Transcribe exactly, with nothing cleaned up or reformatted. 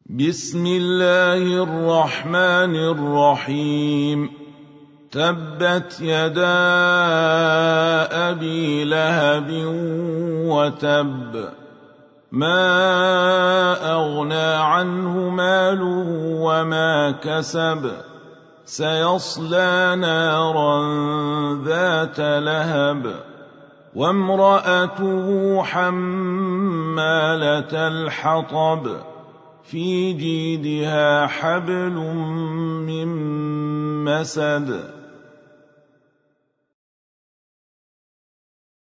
بسم الله الرحمن الرحيم. تبت يدا أبي لهب وتب، ما أغنى عنه ماله وما كسب، سيصلى نارا ذات لهب، وامرأته حمالة الحطب، في جيدها حبل من مسد.